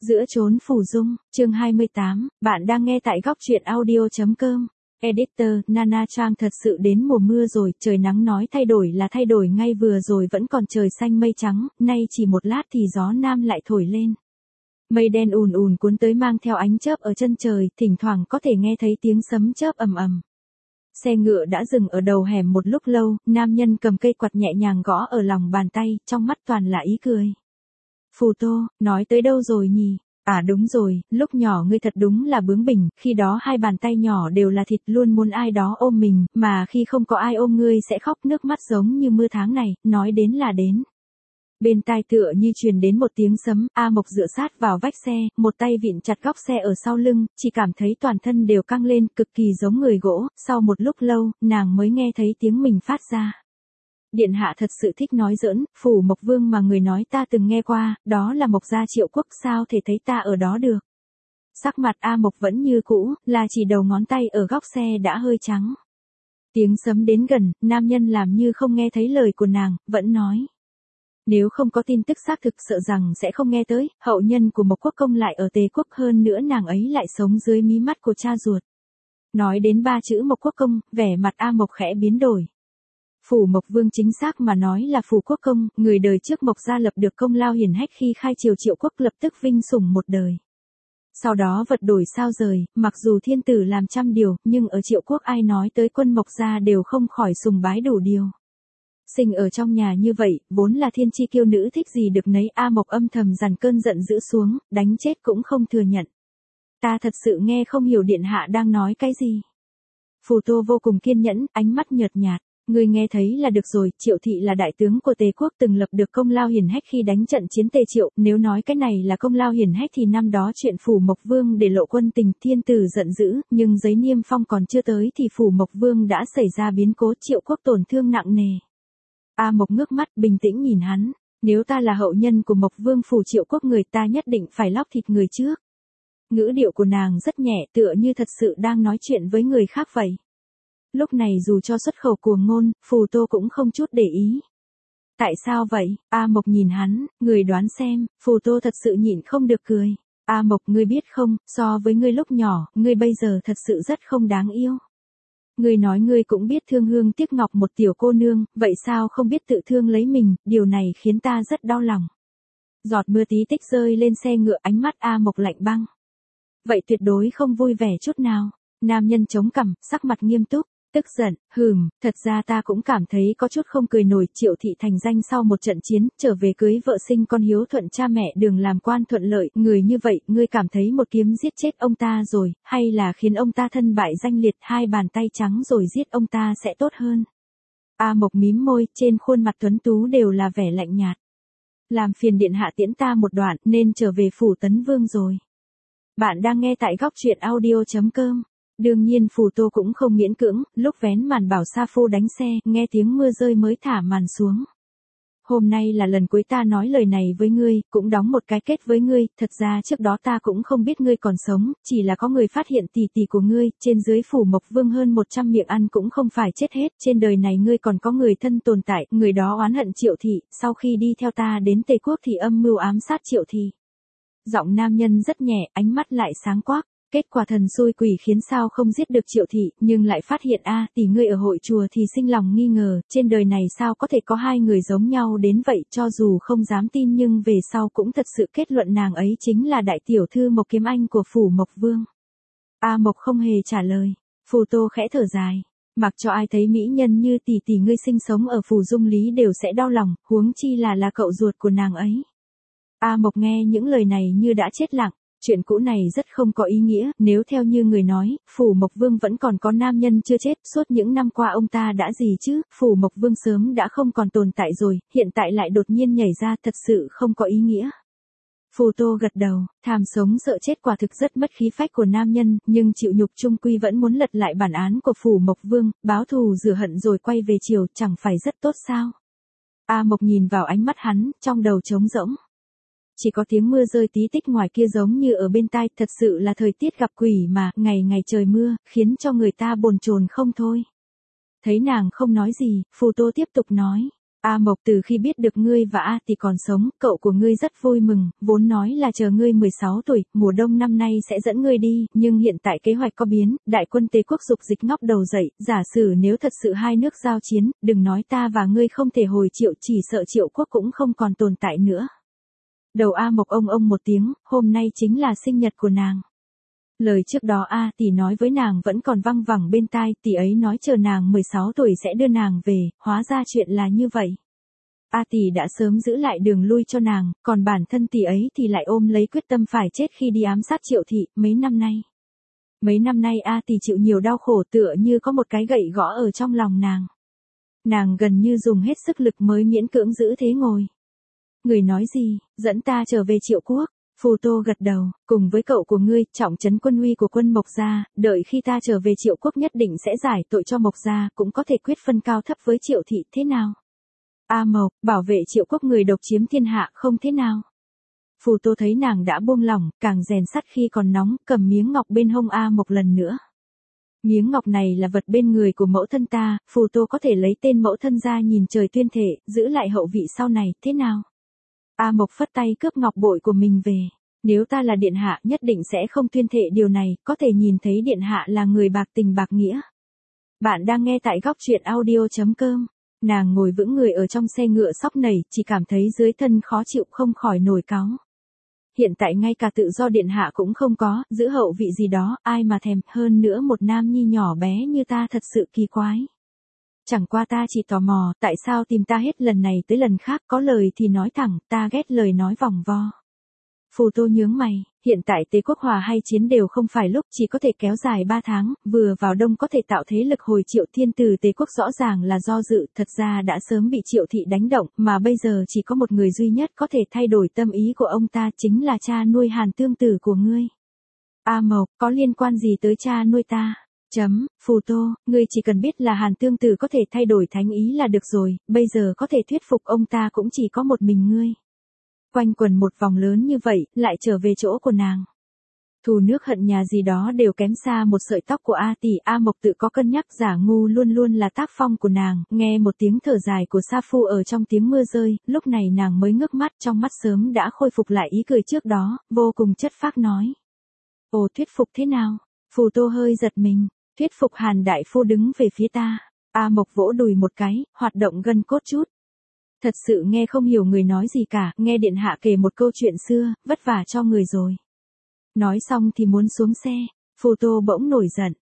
Giữa chốn phù dung, chương 28, bạn đang nghe tại góc truyện audio.com. Editor, Nana Trang thật sự đến mùa mưa rồi, trời nắng nói thay đổi là thay đổi ngay vừa rồi vẫn còn trời xanh mây trắng, nay chỉ một lát thì gió nam lại thổi lên. Mây đen ùn ùn cuốn tới mang theo ánh chớp ở chân trời, thỉnh thoảng có thể nghe thấy tiếng sấm chớp ầm ầm. Xe ngựa đã dừng ở đầu hẻm một lúc lâu, nam nhân cầm cây quạt nhẹ nhàng gõ ở lòng bàn tay, trong mắt toàn là ý cười. Phù Tô, nói tới đâu rồi nhỉ? À đúng rồi, lúc nhỏ ngươi thật đúng là bướng bỉnh, khi đó hai bàn tay nhỏ đều là thịt luôn muốn ai đó ôm mình, mà khi không có ai ôm ngươi sẽ khóc nước mắt giống như mưa tháng này, nói đến là đến. Bên tai tựa như truyền đến một tiếng sấm, A Mộc dựa sát vào vách xe, một tay vịn chặt góc xe ở sau lưng, chỉ cảm thấy toàn thân đều căng lên, cực kỳ giống người gỗ, sau một lúc lâu, nàng mới nghe thấy tiếng mình phát ra. Điện hạ thật sự thích nói giỡn, phủ Mộc Vương mà người nói ta từng nghe qua, đó là Mộc gia Triệu Quốc, sao thể thấy ta ở đó được. Sắc mặt A Mộc vẫn như cũ, là chỉ đầu ngón tay ở góc xe đã hơi trắng. Tiếng sấm đến gần, nam nhân làm như không nghe thấy lời của nàng, vẫn nói. Nếu không có tin tức xác thực sợ rằng sẽ không nghe tới, hậu nhân của Mộc Quốc công lại ở Tề Quốc, hơn nữa nàng ấy lại sống dưới mí mắt của cha ruột. Nói đến ba chữ Mộc Quốc công, vẻ mặt A Mộc khẽ biến đổi. Phủ Mộc Vương chính xác mà nói là Phủ Quốc công, người đời trước Mộc gia lập được công lao hiển hách khi khai triều Triệu Quốc, lập tức vinh sủng một đời. Sau đó vật đổi sao rời, mặc dù thiên tử làm trăm điều, nhưng ở Triệu Quốc ai nói tới quân Mộc gia đều không khỏi sùng bái đủ điều. Sinh ở trong nhà như vậy, vốn là thiên chi kiêu nữ thích gì được nấy. A Mộc âm thầm dằn cơn giận dữ xuống, đánh chết cũng không thừa nhận. Ta thật sự nghe không hiểu điện hạ đang nói cái gì. Phù Tô vô cùng kiên nhẫn, ánh mắt nhợt nhạt. Ngươi nghe thấy là được rồi, Triệu thị là đại tướng của Tề Quốc, từng lập được công lao hiển hách khi đánh trận chiến Tề Triệu, nếu nói cái này là công lao hiển hách thì năm đó chuyện Phủ Mộc Vương để lộ quân tình, thiên tử giận dữ, nhưng giấy niêm phong còn chưa tới thì Phủ Mộc Vương đã xảy ra biến cố, Triệu Quốc tổn thương nặng nề. A Mộc ngước mắt bình tĩnh nhìn hắn, nếu ta là hậu nhân của Mộc Vương phủ Triệu Quốc, người ta nhất định phải lóc thịt người trước. Ngữ điệu của nàng rất nhẹ, tựa như thật sự đang nói chuyện với người khác vậy. Lúc này dù cho xuất khẩu cuồng ngôn, Phù Tô cũng không chút để ý. Tại sao vậy? A Mộc nhìn hắn, người đoán xem. Phù Tô thật sự nhịn không được cười. A Mộc, ngươi biết không, so với ngươi lúc nhỏ, ngươi bây giờ thật sự rất không đáng yêu. Ngươi nói ngươi cũng biết thương hương tiếc ngọc một tiểu cô nương, vậy sao không biết tự thương lấy mình, điều này khiến ta rất đau lòng. Giọt mưa tí tích rơi lên xe ngựa, ánh mắt A Mộc lạnh băng. Vậy tuyệt đối không vui vẻ chút nào. Nam nhân chống cằm, sắc mặt nghiêm túc, tức giận, thật ra ta cũng cảm thấy có chút không cười nổi. Triệu thị thành danh sau một trận chiến, trở về cưới vợ sinh con, hiếu thuận cha mẹ, đường làm quan thuận lợi, người như vậy, ngươi cảm thấy một kiếm giết chết ông ta rồi, hay là khiến ông ta thân bại danh liệt, hai bàn tay trắng rồi giết ông ta sẽ tốt hơn? A Mộc mím môi, trên khuôn mặt tuấn tú đều là vẻ lạnh nhạt. Làm phiền điện hạ tiễn ta một đoạn, nên trở về phủ Tấn Vương rồi. Bạn đang nghe tại góc truyện audio.com. Đương nhiên Phù Tô cũng không miễn cưỡng, lúc vén màn bảo Sa Phu đánh xe, nghe tiếng mưa rơi mới thả màn xuống. Hôm nay là lần cuối ta nói lời này với ngươi, cũng đóng một cái kết với ngươi, thật ra trước đó ta cũng không biết ngươi còn sống, chỉ là có người phát hiện tỷ tỷ của ngươi, trên dưới Phủ Mộc Vương hơn 100 miệng ăn cũng không phải chết hết, trên đời này ngươi còn có người thân tồn tại, người đó oán hận Triệu thị, sau khi đi theo ta đến Tề Quốc thì âm mưu ám sát Triệu thị. Giọng nam nhân rất nhẹ, ánh mắt lại sáng quắc. Kết quả thần xui quỷ khiến sao không giết được Triệu thị, nhưng lại phát hiện tỷ ngươi ở hội chùa thì sinh lòng nghi ngờ, trên đời này sao có thể có hai người giống nhau đến vậy, cho dù không dám tin nhưng về sau cũng thật sự kết luận nàng ấy chính là đại tiểu thư Mộc Kiếm Anh của Phủ Mộc Vương. A Mộc không hề trả lời. Phù Tô khẽ thở dài. Mặc cho ai thấy mỹ nhân như tỷ tỷ ngươi sinh sống ở Phủ Dung Lý đều sẽ đau lòng, huống chi là cậu ruột của nàng ấy. A Mộc nghe những lời này như đã chết lặng. Chuyện cũ này rất không có ý nghĩa, nếu theo như người nói, Phủ Mộc Vương vẫn còn có nam nhân chưa chết, suốt những năm qua ông ta đã gì chứ, Phủ Mộc Vương sớm đã không còn tồn tại rồi, hiện tại lại đột nhiên nhảy ra, thật sự không có ý nghĩa. Phù Tô gật đầu, tham sống sợ chết quả thực rất mất khí phách của nam nhân, nhưng chịu nhục chung quy vẫn muốn lật lại bản án của Phủ Mộc Vương, báo thù rửa hận rồi quay về triều, chẳng phải rất tốt sao? A Mộc nhìn vào ánh mắt hắn, trong đầu trống rỗng. Chỉ có tiếng mưa rơi tí tích ngoài kia giống như ở bên tai, thật sự là thời tiết gặp quỷ mà, ngày ngày trời mưa, khiến cho người ta bồn chồn không thôi. Thấy nàng không nói gì, Phù Tô tiếp tục nói. A Mộc, từ khi biết được ngươi và A Tỷ còn sống, cậu của ngươi rất vui mừng, vốn nói là chờ ngươi 16 tuổi, mùa đông năm nay sẽ dẫn ngươi đi, nhưng hiện tại kế hoạch có biến, đại quân Tề quốc dục dịch ngóc đầu dậy, giả sử nếu thật sự hai nước giao chiến, đừng nói ta và ngươi không thể hồi Triệu, chỉ sợ Triệu quốc cũng không còn tồn tại nữa. Đầu A Mộc ông một tiếng, hôm nay chính là sinh nhật của nàng. Lời trước đó A Tỷ nói với nàng vẫn còn văng vẳng bên tai, tỷ ấy nói chờ nàng 16 tuổi sẽ đưa nàng về, hóa ra chuyện là như vậy. A Tỷ đã sớm giữ lại đường lui cho nàng, còn bản thân tỷ ấy thì lại ôm lấy quyết tâm phải chết khi đi ám sát Triệu thị, Mấy năm nay A Tỷ chịu nhiều đau khổ tựa như có một cái gậy gõ ở trong lòng nàng. Nàng gần như dùng hết sức lực mới miễn cưỡng giữ thế ngồi. Người nói gì, dẫn ta trở về Triệu quốc. Phù Tô gật đầu, cùng với cậu của ngươi, trọng trấn quân uy của quân Mộc gia, đợi khi ta trở về Triệu quốc nhất định sẽ giải tội cho Mộc gia, cũng có thể quyết phân cao thấp với Triệu thị, thế nào? A Mộc, bảo vệ Triệu quốc người độc chiếm thiên hạ không thế nào? Phù Tô thấy nàng đã buông lỏng, càng rèn sắt khi còn nóng, cầm miếng ngọc bên hông A Mộc lần nữa. Miếng ngọc này là vật bên người của mẫu thân ta, Phù Tô có thể lấy tên mẫu thân ra nhìn trời tuyên thệ, giữ lại hậu vị sau này, thế nào? A Mộc phất tay cướp ngọc bội của mình về. Nếu ta là điện hạ nhất định sẽ không tuyên thệ điều này, có thể nhìn thấy điện hạ là người bạc tình bạc nghĩa. Bạn đang nghe tại góc truyện audio.com. Nàng ngồi vững người ở trong xe ngựa sóc nảy, chỉ cảm thấy dưới thân khó chịu không khỏi nổi cáu. Hiện tại ngay cả tự do điện hạ cũng không có, giữ hậu vị gì đó, ai mà thèm, hơn nữa một nam nhi nhỏ bé như ta thật sự kỳ quái. Chẳng qua ta chỉ tò mò, tại sao tìm ta hết lần này tới lần khác, có lời thì nói thẳng, ta ghét lời nói vòng vo. Phù Tô nhướng mày, hiện tại Tề quốc hòa hay chiến đều không phải lúc, chỉ có thể kéo dài 3 tháng, vừa vào đông có thể tạo thế lực hồi Triệu thiên tử Tề quốc rõ ràng là do dự, thật ra đã sớm bị Triệu thị đánh động, mà bây giờ chỉ có một người duy nhất có thể thay đổi tâm ý của ông ta, chính là cha nuôi Hàn Tương Tử của ngươi. A Mộc, có liên quan gì tới cha nuôi ta? Phù Tô, ngươi chỉ cần biết là Hàn Tương Tử có thể thay đổi thánh ý là được rồi, bây giờ có thể thuyết phục ông ta cũng chỉ có một mình ngươi. Quanh quần một vòng lớn như vậy, lại trở về chỗ của nàng. Thù nước hận nhà gì đó đều kém xa một sợi tóc của A Tỷ. A Mộc tự có cân nhắc, giả ngu luôn luôn là tác phong của nàng, nghe một tiếng thở dài của Sa Phu ở trong tiếng mưa rơi, lúc này nàng mới ngước mắt, trong mắt sớm đã khôi phục lại ý cười trước đó, vô cùng chất phác nói. Ồ, thuyết phục thế nào? Phù Tô hơi giật mình, thuyết phục Hàn đại phu đứng về phía ta. A Mộc vỗ đùi một cái, hoạt động gân cốt chút. Thật sự nghe không hiểu người nói gì cả, nghe điện hạ kể một câu chuyện xưa, vất vả cho người rồi. Nói xong thì muốn xuống xe, Phù Tô bỗng nổi giận.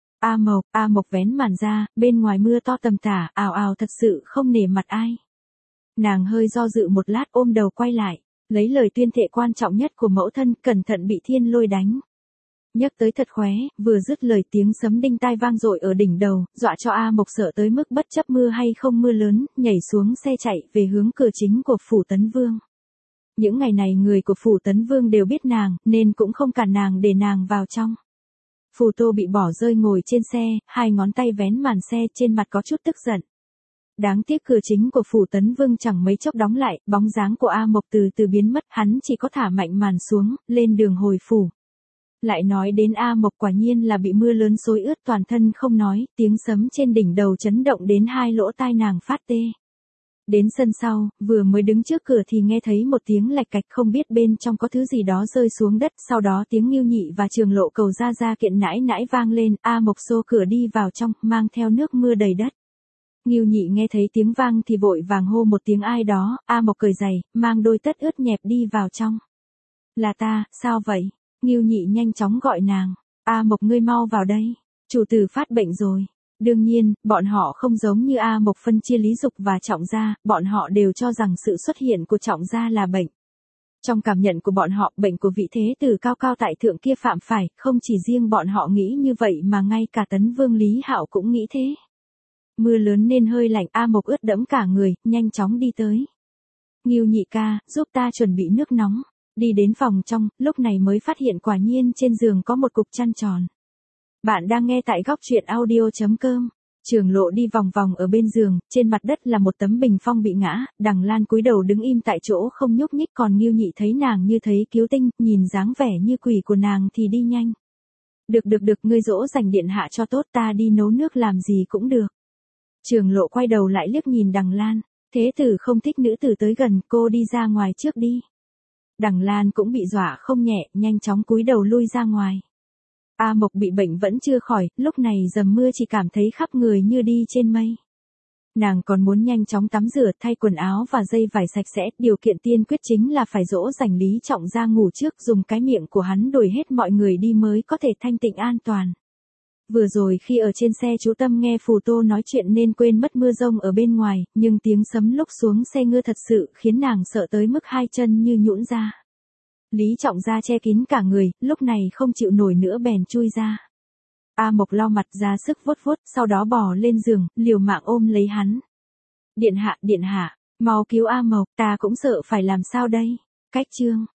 A Mộc vén màn ra, bên ngoài mưa to tầm tả, ào ào, thật sự không nể mặt ai. Nàng hơi do dự một lát, ôm đầu quay lại, lấy lời tuyên thệ quan trọng nhất của mẫu thân, cẩn thận bị thiên lôi đánh. Nhắc tới thật khóe, vừa dứt lời tiếng sấm đinh tai vang dội ở đỉnh đầu, dọa cho A Mộc sợ tới mức bất chấp mưa hay không mưa lớn, nhảy xuống xe chạy về hướng cửa chính của Phủ Tấn Vương. Những ngày này người của Phủ Tấn Vương đều biết nàng, nên cũng không cản nàng để nàng vào trong. Phù Tô bị bỏ rơi ngồi trên xe, hai ngón tay vén màn xe, trên mặt có chút tức giận. Đáng tiếc cửa chính của Phủ Tấn Vương chẳng mấy chốc đóng lại, bóng dáng của A Mộc từ từ biến mất, hắn chỉ có thả mạnh màn xuống, lên đường hồi phủ. Lại nói đến A Mộc quả nhiên là bị mưa lớn xối ướt toàn thân không nói, tiếng sấm trên đỉnh đầu chấn động đến hai lỗ tai nàng phát tê. Đến sân sau, vừa mới đứng trước cửa thì nghe thấy một tiếng lạch cạch, không biết bên trong có thứ gì đó rơi xuống đất, sau đó tiếng Ngưu Nhị và Trường Lộ cầu ra kiện nãi nãi vang lên, A Mộc xô cửa đi vào trong, mang theo nước mưa đầy đất. Ngưu Nhị nghe thấy tiếng vang thì vội vàng hô một tiếng ai đó, A Mộc cởi giày, mang đôi tất ướt nhẹp đi vào trong. Là ta, sao vậy? Ngưu Nhị nhanh chóng gọi nàng. A Mộc, ngươi mau vào đây. Chủ tử phát bệnh rồi. Đương nhiên, bọn họ không giống như A Mộc phân chia Lý Dục và Trọng Gia, bọn họ đều cho rằng sự xuất hiện của Trọng Gia là bệnh. Trong cảm nhận của bọn họ, bệnh của vị thế tử cao cao tại thượng kia phạm phải, không chỉ riêng bọn họ nghĩ như vậy mà ngay cả Tấn Vương Lý Hạo cũng nghĩ thế. Mưa lớn nên hơi lạnh, A Mộc ướt đẫm cả người, nhanh chóng đi tới. Ngưu Nhị ca, giúp ta chuẩn bị nước nóng. Đi đến phòng trong, lúc này mới phát hiện quả nhiên trên giường có một cục chăn tròn. Bạn đang nghe tại góc truyện audio.com. Trường Lộ đi vòng vòng ở bên giường, trên mặt đất là một tấm bình phong bị ngã, Đằng Lan cúi đầu đứng im tại chỗ không nhúc nhích, còn Ngưu Nhị thấy nàng như thấy cứu tinh, nhìn dáng vẻ như quỷ của nàng thì đi nhanh. Được, ngươi dỗ dành điện hạ cho tốt, ta đi nấu nước làm gì cũng được. Trường Lộ quay đầu lại liếc nhìn Đằng Lan. Thế tử không thích nữ tử tới gần, cô đi ra ngoài trước đi. Đằng Lan cũng bị dọa không nhẹ, nhanh chóng cúi đầu lui ra ngoài. A Mộc bị bệnh vẫn chưa khỏi, lúc này dầm mưa chỉ cảm thấy khắp người như đi trên mây. Nàng còn muốn nhanh chóng tắm rửa, thay quần áo và dây vải sạch sẽ, điều kiện tiên quyết chính là phải dỗ dành Lý Trọng ra ngủ trước, dùng cái miệng của hắn đuổi hết mọi người đi mới có thể thanh tịnh an toàn. Vừa rồi khi ở trên xe chú Tâm nghe Phù Tô nói chuyện nên quên mất mưa rông ở bên ngoài, nhưng tiếng sấm lúc xuống xe ngựa thật sự khiến nàng sợ tới mức hai chân như nhũn ra. Lý Trọng ra che kín cả người, lúc này không chịu nổi nữa bèn chui ra. A Mộc lau mặt ra sức vuốt vuốt, sau đó bò lên giường, liều mạng ôm lấy hắn. Điện hạ, mau cứu A Mộc, ta cũng sợ phải làm sao đây. Cách chương